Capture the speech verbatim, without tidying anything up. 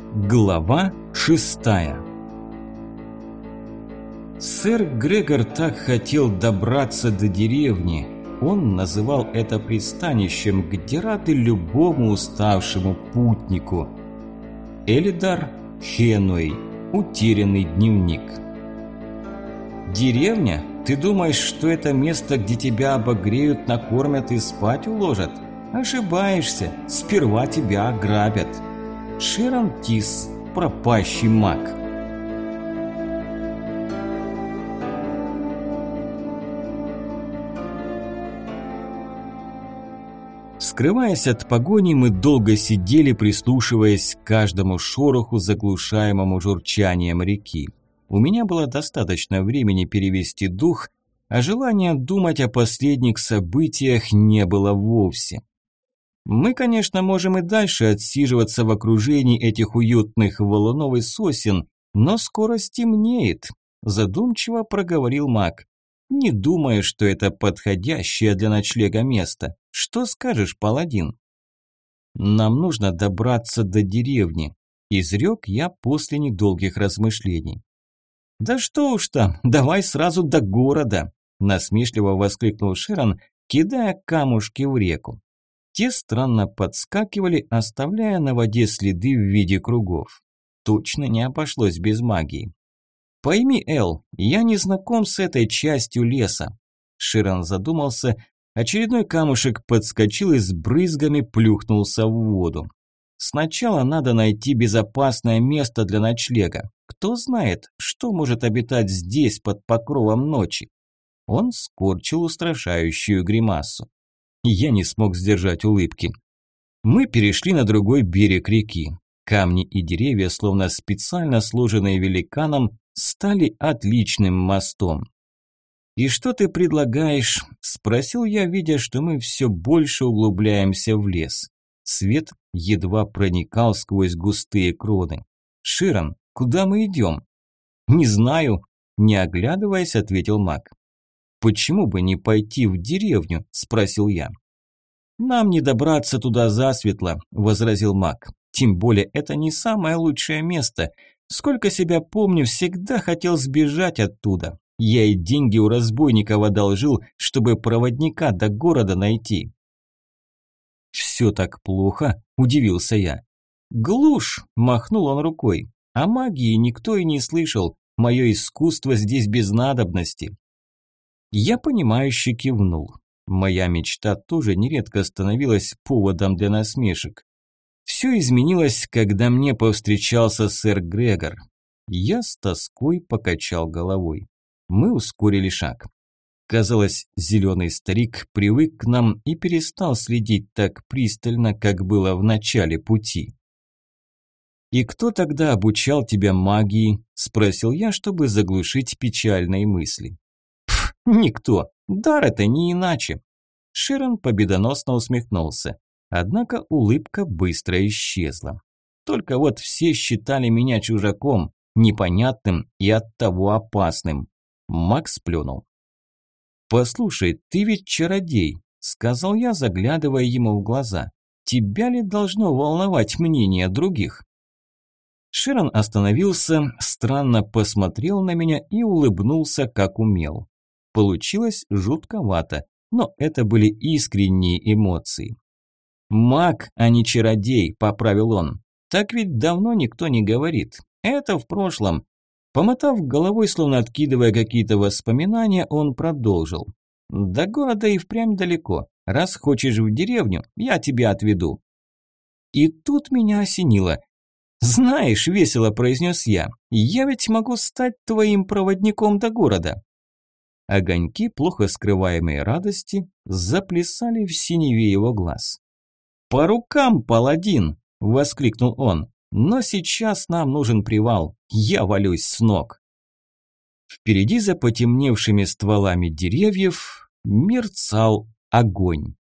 Глава шестая. Сэр Грегор так хотел добраться до деревни. Он называл это пристанищем, где рады любому уставшему путнику. Элидар Хенуэй. Утерянный дневник. Деревня? Ты думаешь, что это место, где тебя обогреют, накормят и спать уложат? Ошибаешься. Сперва тебя ограбят. Шерон Тис, пропащий маг. Скрываясь от погони, мы долго сидели, прислушиваясь к каждому шороху, заглушаемому журчанием реки. У меня было достаточно времени перевести дух, а желания думать о последних событиях не было вовсе. Мы, конечно, можем и дальше отсиживаться в окружении этих уютных валунов и сосен, но скоро стемнеет, задумчиво проговорил маг. Не думаю, что это подходящее для ночлега место. Что скажешь, паладин? Нам нужно добраться до деревни, изрек я после недолгих размышлений. Да что уж там, давай сразу до города, насмешливо воскликнул Шерон, кидая камушки в реку. Те странно подскакивали, оставляя на воде следы в виде кругов. Точно не обошлось без магии. «Пойми, Эл, я не знаком с этой частью леса». Шерон задумался, очередной камушек подскочил и с брызгами плюхнулся в воду. «Сначала надо найти безопасное место для ночлега. Кто знает, что может обитать здесь под покровом ночи?» Он скорчил устрашающую гримасу. Я не смог сдержать улыбки. Мы перешли на другой берег реки. Камни и деревья, словно специально сложенные великаном, стали отличным мостом. «И что ты предлагаешь?» – спросил я, видя, что мы все больше углубляемся в лес. Свет едва проникал сквозь густые кроны. «Широн, куда мы идем?» «Не знаю», – не оглядываясь, ответил маг. «Почему бы не пойти в деревню?» – спросил я. «Нам не добраться туда засветло», – возразил маг. «Тем более это не самое лучшее место. Сколько себя помню, всегда хотел сбежать оттуда. Я и деньги у разбойников одолжил, чтобы проводника до города найти». «Все так плохо?» – удивился я. «Глушь!» – махнул он рукой. «О магии никто и не слышал. Мое искусство здесь без надобности». Я понимающе кивнул. Моя мечта тоже нередко становилась поводом для насмешек. Все изменилось, когда мне повстречался сэр Грегор. Я с тоской покачал головой. Мы ускорили шаг. Казалось, зеленый старик привык к нам и перестал следить так пристально, как было в начале пути. «И кто тогда обучал тебя магии?» – спросил я, чтобы заглушить печальные мысли. «Никто. Дар это не иначе». Шерон победоносно усмехнулся. Однако улыбка быстро исчезла. Только вот все считали меня чужаком, непонятным и оттого опасным. Макс плюнул. «Послушай, ты ведь чародей», – сказал я, заглядывая ему в глаза. «Тебя ли должно волновать мнение других?» Шерон остановился, странно посмотрел на меня и улыбнулся, как умел. Получилось жутковато, но это были искренние эмоции. «Маг, а не чародей», – поправил он. «Так ведь давно никто не говорит. Это в прошлом». Помотав головой, словно откидывая какие-то воспоминания, он продолжил. «До города и впрямь далеко. Раз хочешь в деревню, я тебя отведу». И тут меня осенило. «Знаешь», – весело произнес я, – «я ведь могу стать твоим проводником до города». Огоньки, плохо скрываемой радости, заплясали в синеве его глаз. «По рукам, паладин!» – воскликнул он. «Но сейчас нам нужен привал. Я валюсь с ног». Впереди, за потемневшими стволами деревьев, мерцал огонь.